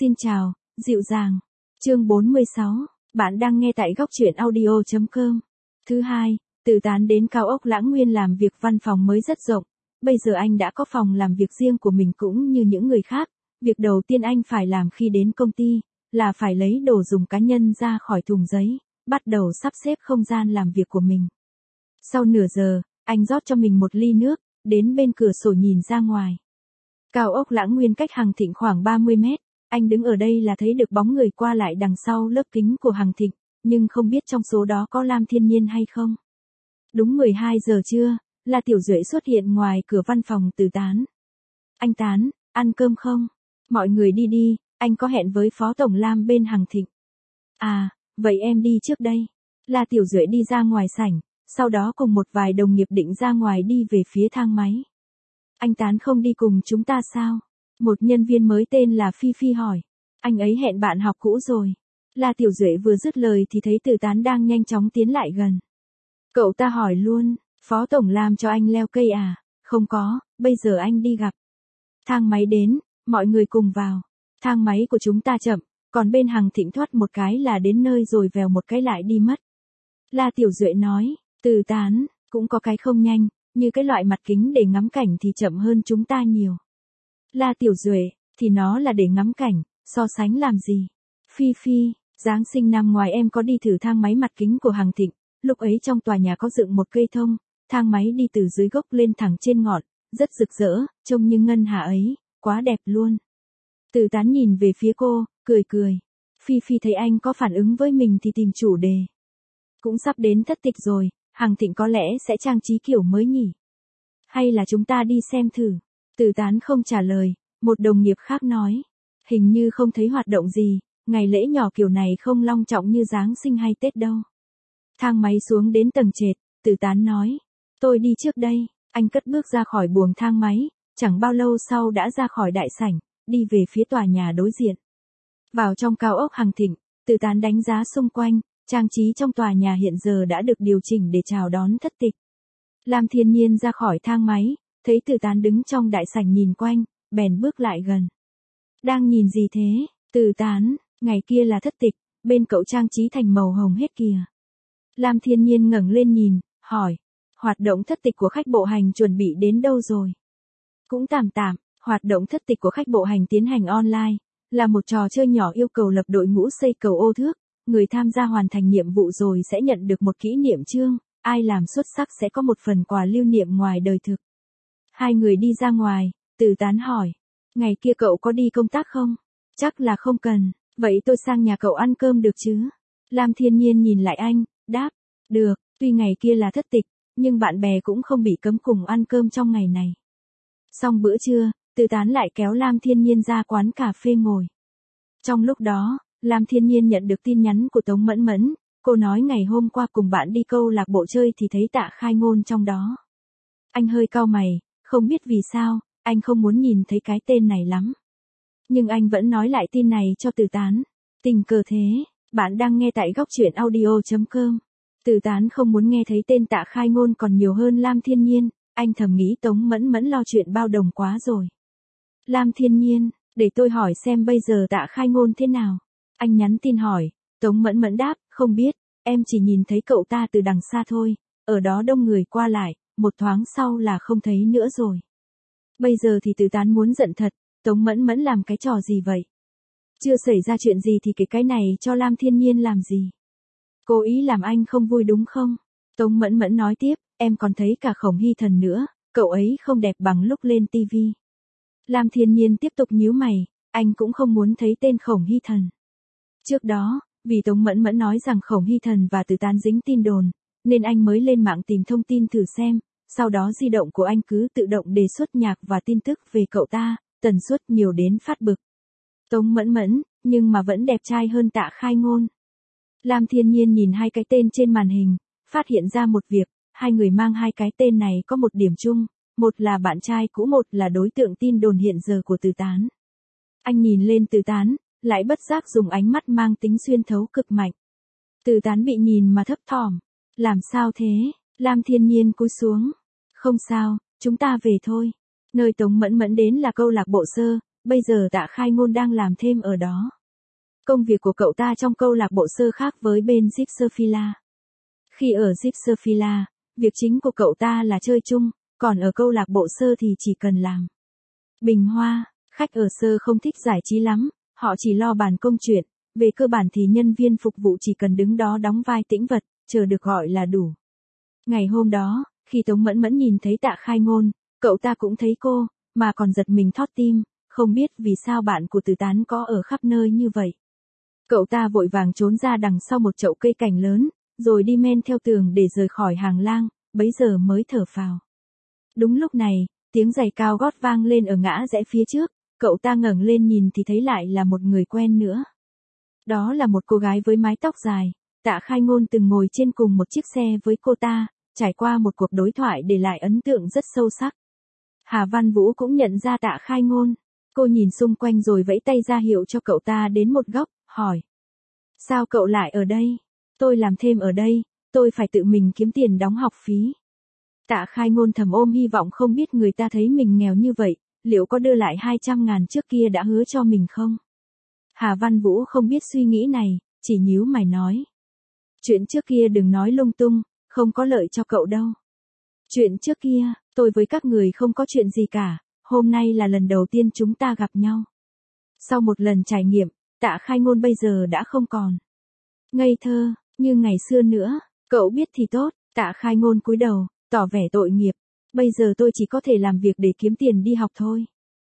Xin chào, dịu dàng. Chương 46, bạn đang nghe tại góc truyện audio.com. Thứ hai, Từ Tán đến cao ốc Lãng Nguyên làm việc văn phòng mới rất rộng. Bây giờ anh đã có phòng làm việc riêng của mình cũng như những người khác. Việc đầu tiên anh phải làm khi đến công ty là phải lấy đồ dùng cá nhân ra khỏi thùng giấy, bắt đầu sắp xếp không gian làm việc của mình. Sau nửa giờ, anh rót cho mình một ly nước, đến bên cửa sổ nhìn ra ngoài. Cao ốc Lãng Nguyên cách Hằng Thịnh khoảng 30 mét. Anh đứng ở đây là thấy được bóng người qua lại đằng sau lớp kính của Hằng Thịnh, nhưng không biết trong số đó có Lam Thiên Nhiên hay không. Đúng 12 giờ trưa, La Tiểu Duệ xuất hiện ngoài cửa văn phòng Từ Tán. Anh Tán, ăn cơm không? Mọi người đi đi, anh có hẹn với Phó Tổng Lam bên Hằng Thịnh. À, vậy em đi trước đây. La Tiểu Duệ đi ra ngoài sảnh, sau đó cùng một vài đồng nghiệp định ra ngoài đi về phía thang máy. Anh Tán không đi cùng chúng ta sao? Một nhân viên mới tên là Phi Phi hỏi. Anh ấy hẹn bạn học cũ rồi. La Tiểu Duệ vừa dứt lời thì thấy Từ Tán đang nhanh chóng tiến lại gần. Cậu ta hỏi luôn, Phó Tổng Lam cho anh leo cây à? Không có, bây giờ anh đi gặp. Thang máy đến, mọi người cùng vào. Thang máy của chúng ta chậm, còn bên Hằng Thịnh thoát một cái là đến nơi rồi vèo một cái lại đi mất. La Tiểu Duệ nói, Từ Tán, cũng có cái không nhanh, như cái loại mặt kính để ngắm cảnh thì chậm hơn chúng ta nhiều. La Tiểu Duệ, thì nó là để ngắm cảnh, so sánh làm gì? Phi Phi, Giáng sinh năm ngoài em có đi thử thang máy mặt kính của Hằng Thịnh, lúc ấy trong tòa nhà có dựng một cây thông, thang máy đi từ dưới gốc lên thẳng trên ngọn, rất rực rỡ, trông như ngân hà ấy, quá đẹp luôn. Từ Tán nhìn về phía cô, cười cười. Phi Phi thấy anh có phản ứng với mình thì tìm chủ đề. Cũng sắp đến thất tịch rồi, Hằng Thịnh có lẽ sẽ trang trí kiểu mới nhỉ? Hay là chúng ta đi xem thử? Từ Tán không trả lời, một đồng nghiệp khác nói. Hình như không thấy hoạt động gì, ngày lễ nhỏ kiểu này không long trọng như Giáng sinh hay Tết đâu. Thang máy xuống đến tầng trệt, Từ Tán nói. Tôi đi trước đây, anh cất bước ra khỏi buồng thang máy, chẳng bao lâu sau đã ra khỏi đại sảnh, đi về phía tòa nhà đối diện. Vào trong cao ốc Hằng Thịnh, Từ Tán đánh giá xung quanh, trang trí trong tòa nhà hiện giờ đã được điều chỉnh để chào đón thất tịch. Lam Thiên Nhiên ra khỏi thang máy, thấy Từ Tán đứng trong đại sảnh nhìn quanh, bèn bước lại gần. Đang nhìn gì thế, Từ Tán, ngày kia là thất tịch, bên cậu trang trí thành màu hồng hết kìa. Lam Thiên Nhiên ngẩng lên nhìn, hỏi, hoạt động thất tịch của khách bộ hành chuẩn bị đến đâu rồi? Cũng tạm tạm, hoạt động thất tịch của khách bộ hành tiến hành online, là một trò chơi nhỏ yêu cầu lập đội ngũ xây cầu ô thước, người tham gia hoàn thành nhiệm vụ rồi sẽ nhận được một kỷ niệm chương, ai làm xuất sắc sẽ có một phần quà lưu niệm ngoài đời thực. Hai người đi ra ngoài, Từ Tán hỏi, ngày kia cậu có đi công tác không? Chắc là không cần, vậy tôi sang nhà cậu ăn cơm được chứ? Lam Thiên Nhiên nhìn lại anh, đáp, được, tuy ngày kia là thất tịch, nhưng bạn bè cũng không bị cấm cùng ăn cơm trong ngày này. Xong bữa trưa, Từ Tán lại kéo Lam Thiên Nhiên ra quán cà phê ngồi. Trong lúc đó, Lam Thiên Nhiên nhận được tin nhắn của Tống Mẫn Mẫn, cô nói ngày hôm qua cùng bạn đi câu lạc bộ chơi thì thấy Tạ Khai Ngôn trong đó. Anh hơi cau mày, không biết vì sao, anh không muốn nhìn thấy cái tên này lắm. Nhưng anh vẫn nói lại tin này cho Từ Tán. Tình cờ thế, bạn đang nghe tại góc truyện audio.com. Từ Tán không muốn nghe thấy tên Tạ Khai Ngôn còn nhiều hơn Lam Thiên Nhiên, anh thầm nghĩ Tống Mẫn Mẫn lo chuyện bao đồng quá rồi. Lam Thiên Nhiên, để tôi hỏi xem bây giờ Tạ Khai Ngôn thế nào. Anh nhắn tin hỏi, Tống Mẫn Mẫn đáp, không biết, em chỉ nhìn thấy cậu ta từ đằng xa thôi, ở đó đông người qua lại, một thoáng sau là không thấy nữa rồi. Bây giờ thì Từ Tán muốn giận thật, Tống Mẫn Mẫn làm cái trò gì vậy? Chưa xảy ra chuyện gì thì cái này cho Lam Thiên Nhiên làm gì? Cố ý làm anh không vui đúng không? Tống Mẫn Mẫn nói tiếp, em còn thấy cả Khổng Hy Thần nữa, cậu ấy không đẹp bằng lúc lên tivi. Lam Thiên Nhiên tiếp tục nhíu mày, anh cũng không muốn thấy tên Khổng Hy Thần. Trước đó, vì Tống Mẫn Mẫn nói rằng Khổng Hy Thần và Từ Tán dính tin đồn, nên anh mới lên mạng tìm thông tin thử xem, sau đó di động của anh cứ tự động đề xuất nhạc và tin tức về cậu ta, tần suất nhiều đến phát bực. Tống Mẫn Mẫn, nhưng mà vẫn đẹp trai hơn Tạ Khai Ngôn. Lam Thiên Nhiên nhìn hai cái tên trên màn hình, phát hiện ra một việc, hai người mang hai cái tên này có một điểm chung, một là bạn trai cũ, một là đối tượng tin đồn hiện giờ của Từ Tán. Anh nhìn lên Từ Tán, lại bất giác dùng ánh mắt mang tính xuyên thấu cực mạnh. Từ Tán bị nhìn mà thấp thỏm. Làm sao thế? Lam Thiên Nhiên cúi xuống. Không sao, chúng ta về thôi. Nơi Tống Mẫn Mẫn đến là câu lạc bộ sơ, bây giờ Tạ Khai Ngôn đang làm thêm ở đó. Công việc của cậu ta trong câu lạc bộ sơ khác với bên Gypsophila. Khi ở Gypsophila, việc chính của cậu ta là chơi chung, còn ở câu lạc bộ sơ thì chỉ cần làm bình hoa. Khách ở sơ không thích giải trí lắm, họ chỉ lo bàn công chuyện, về cơ bản thì nhân viên phục vụ chỉ cần đứng đó đóng vai tĩnh vật, chờ được gọi là đủ. Ngày hôm đó, khi Tống Mẫn Mẫn nhìn thấy Tạ Khai Ngôn, cậu ta cũng thấy cô, mà còn giật mình thót tim, không biết vì sao bạn của Từ Tán có ở khắp nơi như vậy. Cậu ta vội vàng trốn ra đằng sau một chậu cây cảnh lớn, rồi đi men theo tường để rời khỏi hàng lang, bấy giờ mới thở phào. Đúng lúc này, tiếng giày cao gót vang lên ở ngã rẽ phía trước, cậu ta ngẩng lên nhìn thì thấy lại là một người quen nữa. Đó là một cô gái với mái tóc dài, Tạ Khai Ngôn từng ngồi trên cùng một chiếc xe với cô ta, trải qua một cuộc đối thoại để lại ấn tượng rất sâu sắc. Hà Văn Vũ cũng nhận ra Tạ Khai Ngôn, cô nhìn xung quanh rồi vẫy tay ra hiệu cho cậu ta đến một góc, hỏi. Sao cậu lại ở đây? Tôi làm thêm ở đây, tôi phải tự mình kiếm tiền đóng học phí. Tạ Khai Ngôn thầm ôm hy vọng không biết người ta thấy mình nghèo như vậy, liệu có đưa lại 200.000 trước kia đã hứa cho mình không? Hà Văn Vũ không biết suy nghĩ này, chỉ nhíu mày nói. Chuyện trước kia đừng nói lung tung, không có lợi cho cậu đâu. Chuyện trước kia, tôi với các người không có chuyện gì cả, hôm nay là lần đầu tiên chúng ta gặp nhau. Sau một lần trải nghiệm, Tạ Khai Ngôn bây giờ đã không còn ngây thơ như ngày xưa nữa, cậu biết thì tốt. Tạ Khai Ngôn cúi đầu, tỏ vẻ tội nghiệp. Bây giờ tôi chỉ có thể làm việc để kiếm tiền đi học thôi.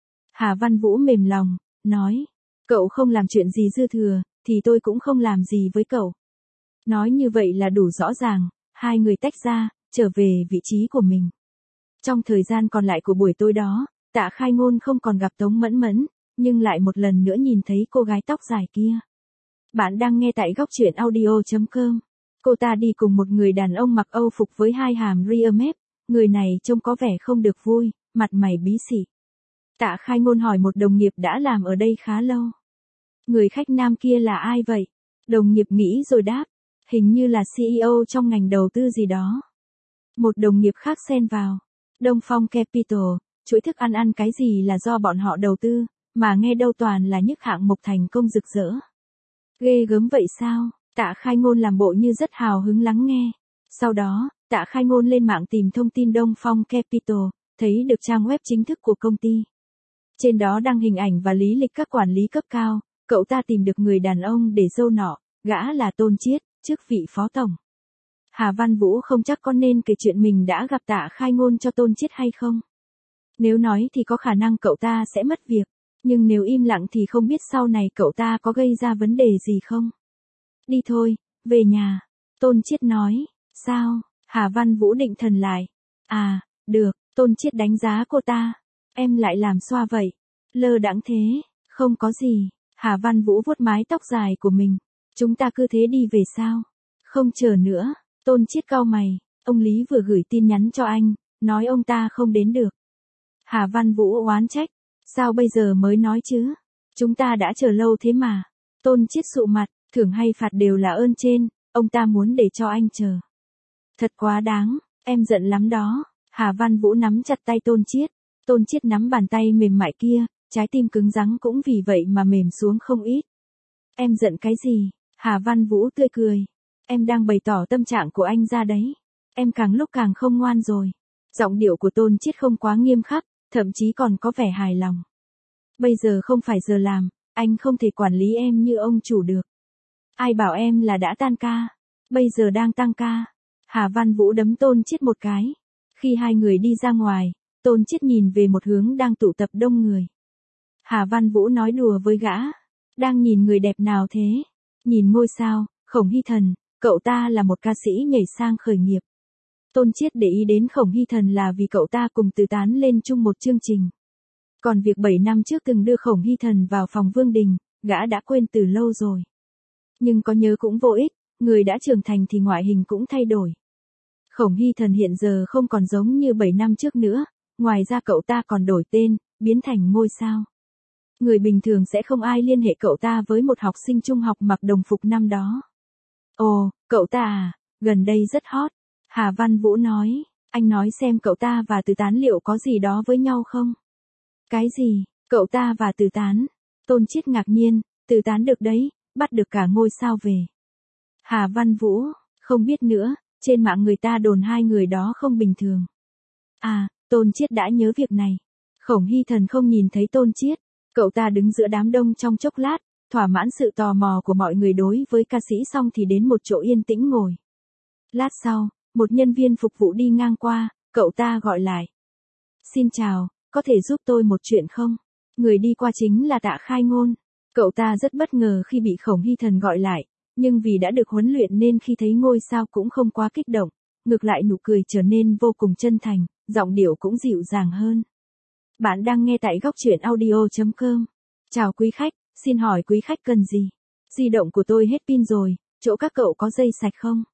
Hà Văn Vũ mềm lòng, nói. Cậu không làm chuyện gì dư thừa, thì tôi cũng không làm gì với cậu. Nói như vậy là đủ rõ ràng, hai người tách ra, trở về vị trí của mình. Trong thời gian còn lại của buổi tối đó, Tạ Khai Ngôn không còn gặp Tống Mẫn Mẫn, nhưng lại một lần nữa nhìn thấy cô gái tóc dài kia. Bạn đang nghe tại góc truyện audio.com. Cô ta đi cùng một người đàn ông mặc Âu phục với hai hàm ria mép, người này trông có vẻ không được vui, mặt mày bí xỉ. Tạ Khai Ngôn hỏi một đồng nghiệp đã làm ở đây khá lâu. Người khách nam kia là ai vậy? Đồng nghiệp nghĩ rồi đáp, hình như là CEO trong ngành đầu tư gì đó. Một đồng nghiệp khác xen vào, Đông Phong Capital, chuỗi thức ăn cái gì là do bọn họ đầu tư, mà nghe đâu toàn là những hạng mục thành công rực rỡ. Ghê gớm vậy sao? Tạ Khai Ngôn làm bộ như rất hào hứng lắng nghe. Sau đó, Tạ Khai Ngôn lên mạng tìm thông tin Đông Phong Capital, thấy được trang web chính thức của công ty. Trên đó đăng hình ảnh và lý lịch các quản lý cấp cao, cậu ta tìm được người đàn ông để dâu nọ, gã là Tôn Chiết, chức vị phó tổng. Hà Văn Vũ không chắc có nên kể chuyện mình đã gặp Tạ Khai Ngôn cho Tôn Chiết hay không. Nếu nói thì có khả năng cậu ta sẽ mất việc, nhưng nếu im lặng thì không biết sau này cậu ta có gây ra vấn đề gì không. Đi thôi, về nhà, Tôn Chiết nói. Sao? Hà Văn Vũ định thần lại. À, được, Tôn Chiết đánh giá cô ta. Em lại làm xoa vậy. Lơ đãng thế, không có gì. Hà Văn Vũ vuốt mái tóc dài của mình. Chúng ta cứ thế đi về sao? Không chờ nữa. Tôn Chiết cau mày. Ông Lý vừa gửi tin nhắn cho anh, nói ông ta không đến được. Hà Văn Vũ oán trách. Sao bây giờ mới nói chứ? Chúng ta đã chờ lâu thế mà. Tôn Chiết sụ mặt. Thưởng hay phạt đều là ơn trên, ông ta muốn để cho anh chờ. Thật quá đáng, em giận lắm đó. Hà Văn Vũ nắm chặt tay Tôn Chiết. Tôn Chiết nắm bàn tay mềm mại kia, trái tim cứng rắn cũng vì vậy mà mềm xuống không ít. Em giận cái gì? Hà Văn Vũ tươi cười. Em đang bày tỏ tâm trạng của anh ra đấy. Em càng lúc càng không ngoan rồi. Giọng điệu của Tôn Chiết không quá nghiêm khắc, thậm chí còn có vẻ hài lòng. Bây giờ không phải giờ làm, anh không thể quản lý em như ông chủ được. Ai bảo em là đã tan ca, bây giờ đang tăng ca. Hà Văn Vũ đấm Tôn Chiết một cái. Khi hai người đi ra ngoài, Tôn Chiết nhìn về một hướng đang tụ tập đông người. Hà Văn Vũ nói đùa với gã. Đang nhìn người đẹp nào thế? Nhìn ngôi sao, Khổng Hy Thần, cậu ta là một ca sĩ nhảy sang khởi nghiệp. Tôn Chiết để ý đến Khổng Hy Thần là vì cậu ta cùng Từ Tán lên chung một chương trình. Còn việc 7 năm trước từng đưa Khổng Hy Thần vào phòng Vương Đình, gã đã quên từ lâu rồi. Nhưng có nhớ cũng vô ích, người đã trưởng thành thì ngoại hình cũng thay đổi. Khổng Hy Thần hiện giờ không còn giống như 7 năm trước nữa, ngoài ra cậu ta còn đổi tên, biến thành ngôi sao. Người bình thường sẽ không ai liên hệ cậu ta với một học sinh trung học mặc đồng phục năm đó. Ồ, cậu ta à, gần đây rất hot. Hà Văn Vũ nói, anh nói xem cậu ta và Từ Tán liệu có gì đó với nhau không? Cái gì? Cậu ta và Từ Tán. Tôn Chiết ngạc nhiên, Từ Tán được đấy, bắt được cả ngôi sao về. Hà Văn Vũ, không biết nữa, trên mạng người ta đồn hai người đó không bình thường. À, Tôn Chiết đã nhớ việc này. Khổng Hy Thần không nhìn thấy Tôn Chiết, cậu ta đứng giữa đám đông trong chốc lát, thỏa mãn sự tò mò của mọi người đối với ca sĩ xong thì đến một chỗ yên tĩnh ngồi. Lát sau, một nhân viên phục vụ đi ngang qua, cậu ta gọi lại. Xin chào, có thể giúp tôi một chuyện không? Người đi qua chính là Tạ Khai Ngôn. Cậu ta rất bất ngờ khi bị Khổng Hy Thần gọi lại, nhưng vì đã được huấn luyện nên khi thấy ngôi sao cũng không quá kích động, ngược lại nụ cười trở nên vô cùng chân thành, giọng điệu cũng dịu dàng hơn. Bạn đang nghe tại góc truyện audio.com. Chào quý khách, xin hỏi quý khách cần gì? Di động của tôi hết pin rồi, chỗ các cậu có dây sạc không?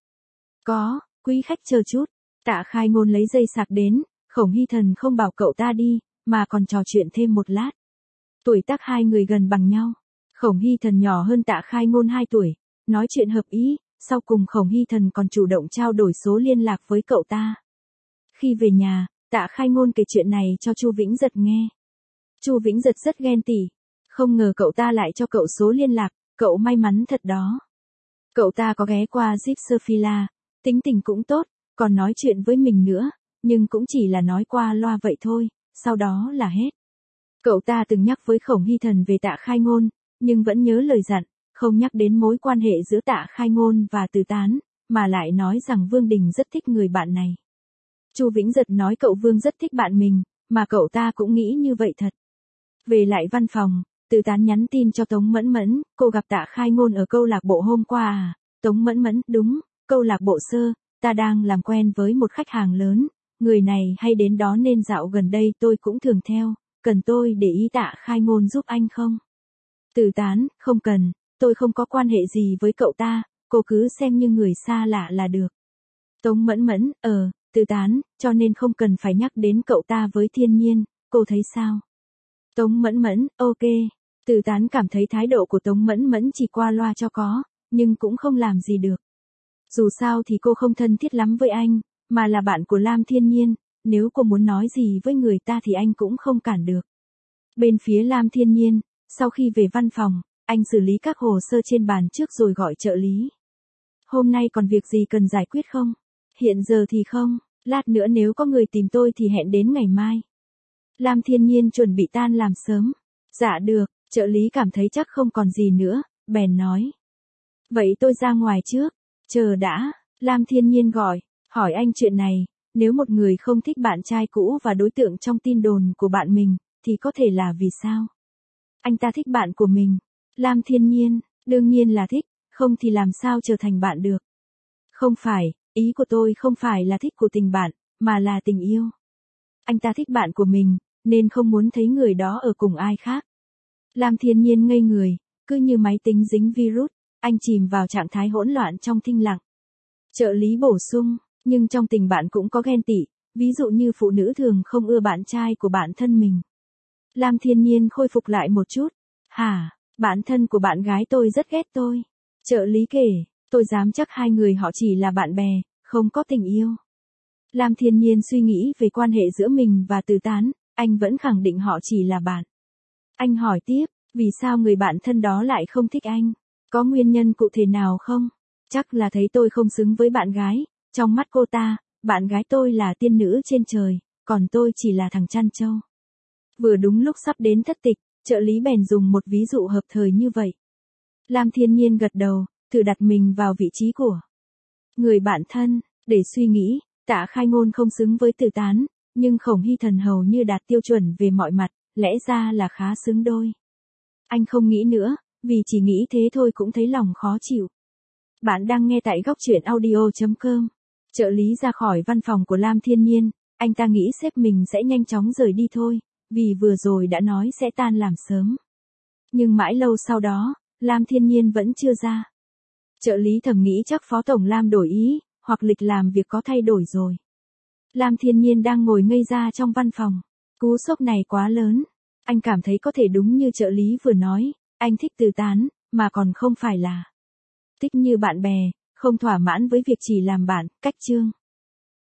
Có, quý khách chờ chút. Tạ Khai Ngôn lấy dây sạc đến, Khổng Hy Thần không bảo cậu ta đi, mà còn trò chuyện thêm một lát. Tuổi tác hai người gần bằng nhau. Khổng Hy Thần nhỏ hơn Tạ Khai Ngôn 2 tuổi, nói chuyện hợp ý, sau cùng Khổng Hy Thần còn chủ động trao đổi số liên lạc với cậu ta. Khi về nhà, Tạ Khai Ngôn kể chuyện này cho Chu Vĩnh Giật nghe. Chu Vĩnh Giật rất ghen tị, không ngờ cậu ta lại cho cậu số liên lạc, cậu may mắn thật đó. Cậu ta có ghé qua Gypsophila, tính tình cũng tốt, còn nói chuyện với mình nữa, nhưng cũng chỉ là nói qua loa vậy thôi, sau đó là hết. Cậu ta từng nhắc với Khổng Hy Thần về Tạ Khai Ngôn, nhưng vẫn nhớ lời dặn, không nhắc đến mối quan hệ giữa Tạ Khai Ngôn và Từ Tán, mà lại nói rằng Vương Đình rất thích người bạn này. Chu Vĩnh Giật nói cậu Vương rất thích bạn mình, mà cậu ta cũng nghĩ như vậy thật. Về lại văn phòng, Từ Tán nhắn tin cho Tống Mẫn Mẫn, cô gặp Tạ Khai Ngôn ở câu lạc bộ hôm qua à? Tống Mẫn Mẫn, đúng, câu lạc bộ Sơ, ta đang làm quen với một khách hàng lớn, người này hay đến đó nên dạo gần đây tôi cũng thường theo, cần tôi để ý Tạ Khai Ngôn giúp anh không? Từ Tán, không cần, tôi không có quan hệ gì với cậu ta, cô cứ xem như người xa lạ là được. Tống Mẫn Mẫn, Từ Tán, cho nên không cần phải nhắc đến cậu ta với Thiên Nhiên, cô thấy sao? Tống Mẫn Mẫn, ok. Từ Tán cảm thấy thái độ của Tống Mẫn Mẫn chỉ qua loa cho có, nhưng cũng không làm gì được. Dù sao thì cô không thân thiết lắm với anh, mà là bạn của Lam Thiên Nhiên, nếu cô muốn nói gì với người ta thì anh cũng không cản được. Bên phía Lam Thiên Nhiên, sau khi về văn phòng, anh xử lý các hồ sơ trên bàn trước rồi gọi trợ lý. Hôm nay còn việc gì cần giải quyết không? Hiện giờ thì không, lát nữa nếu có người tìm tôi thì hẹn đến ngày mai. Lam Thiên Nhiên chuẩn bị tan làm sớm. Dạ được, trợ lý cảm thấy chắc không còn gì nữa, bèn nói. Vậy tôi ra ngoài trước. Chờ đã, Lam Thiên Nhiên gọi, hỏi anh chuyện này, nếu một người không thích bạn trai cũ và đối tượng trong tin đồn của bạn mình, thì có thể là vì sao? Anh ta thích bạn của mình. Lam Thiên Nhiên, đương nhiên là thích, không thì làm sao trở thành bạn được. Không phải, ý của tôi không phải là thích của tình bạn, mà là tình yêu. Anh ta thích bạn của mình, nên không muốn thấy người đó ở cùng ai khác. Lam Thiên Nhiên ngây người, cứ như máy tính dính virus, anh chìm vào trạng thái hỗn loạn trong thinh lặng. Trợ lý bổ sung, nhưng trong tình bạn cũng có ghen tị, ví dụ như phụ nữ thường không ưa bạn trai của bạn thân mình. Lam Thiên Nhiên khôi phục lại một chút. Hả, bạn thân của bạn gái tôi rất ghét tôi. Trợ lý kể, tôi dám chắc hai người họ chỉ là bạn bè, không có tình yêu. Lam Thiên Nhiên suy nghĩ về quan hệ giữa mình và Từ Tán, anh vẫn khẳng định họ chỉ là bạn. Anh hỏi tiếp, vì sao người bạn thân đó lại không thích anh? Có nguyên nhân cụ thể nào không? Chắc là thấy tôi không xứng với bạn gái, trong mắt cô ta, bạn gái tôi là tiên nữ trên trời, còn tôi chỉ là thằng chăn trâu. Vừa đúng lúc sắp đến thất tịch, trợ lý bèn dùng một ví dụ hợp thời như vậy. Lam Thiên Nhiên gật đầu, thử đặt mình vào vị trí của người bạn thân, để suy nghĩ, Tạ Khai Ngôn không xứng với Từ Tán, nhưng Khổng Hy Thần hầu như đạt tiêu chuẩn về mọi mặt, lẽ ra là khá xứng đôi. Anh không nghĩ nữa, vì chỉ nghĩ thế thôi cũng thấy lòng khó chịu. Bạn đang nghe tại góc truyện audio.com. Trợ lý ra khỏi văn phòng của Lam Thiên Nhiên, anh ta nghĩ sếp mình sẽ nhanh chóng rời đi thôi, vì vừa rồi đã nói sẽ tan làm sớm. Nhưng mãi lâu sau đó, Lam Thiên Nhiên vẫn chưa ra. Trợ lý thầm nghĩ chắc Phó Tổng Lam đổi ý, hoặc lịch làm việc có thay đổi rồi. Lam Thiên Nhiên đang ngồi ngây ra trong văn phòng. Cú sốc này quá lớn. Anh cảm thấy có thể đúng như trợ lý vừa nói, anh thích Từ Tán, mà còn không phải là thích như bạn bè, không thỏa mãn với việc chỉ làm bạn, cách chương.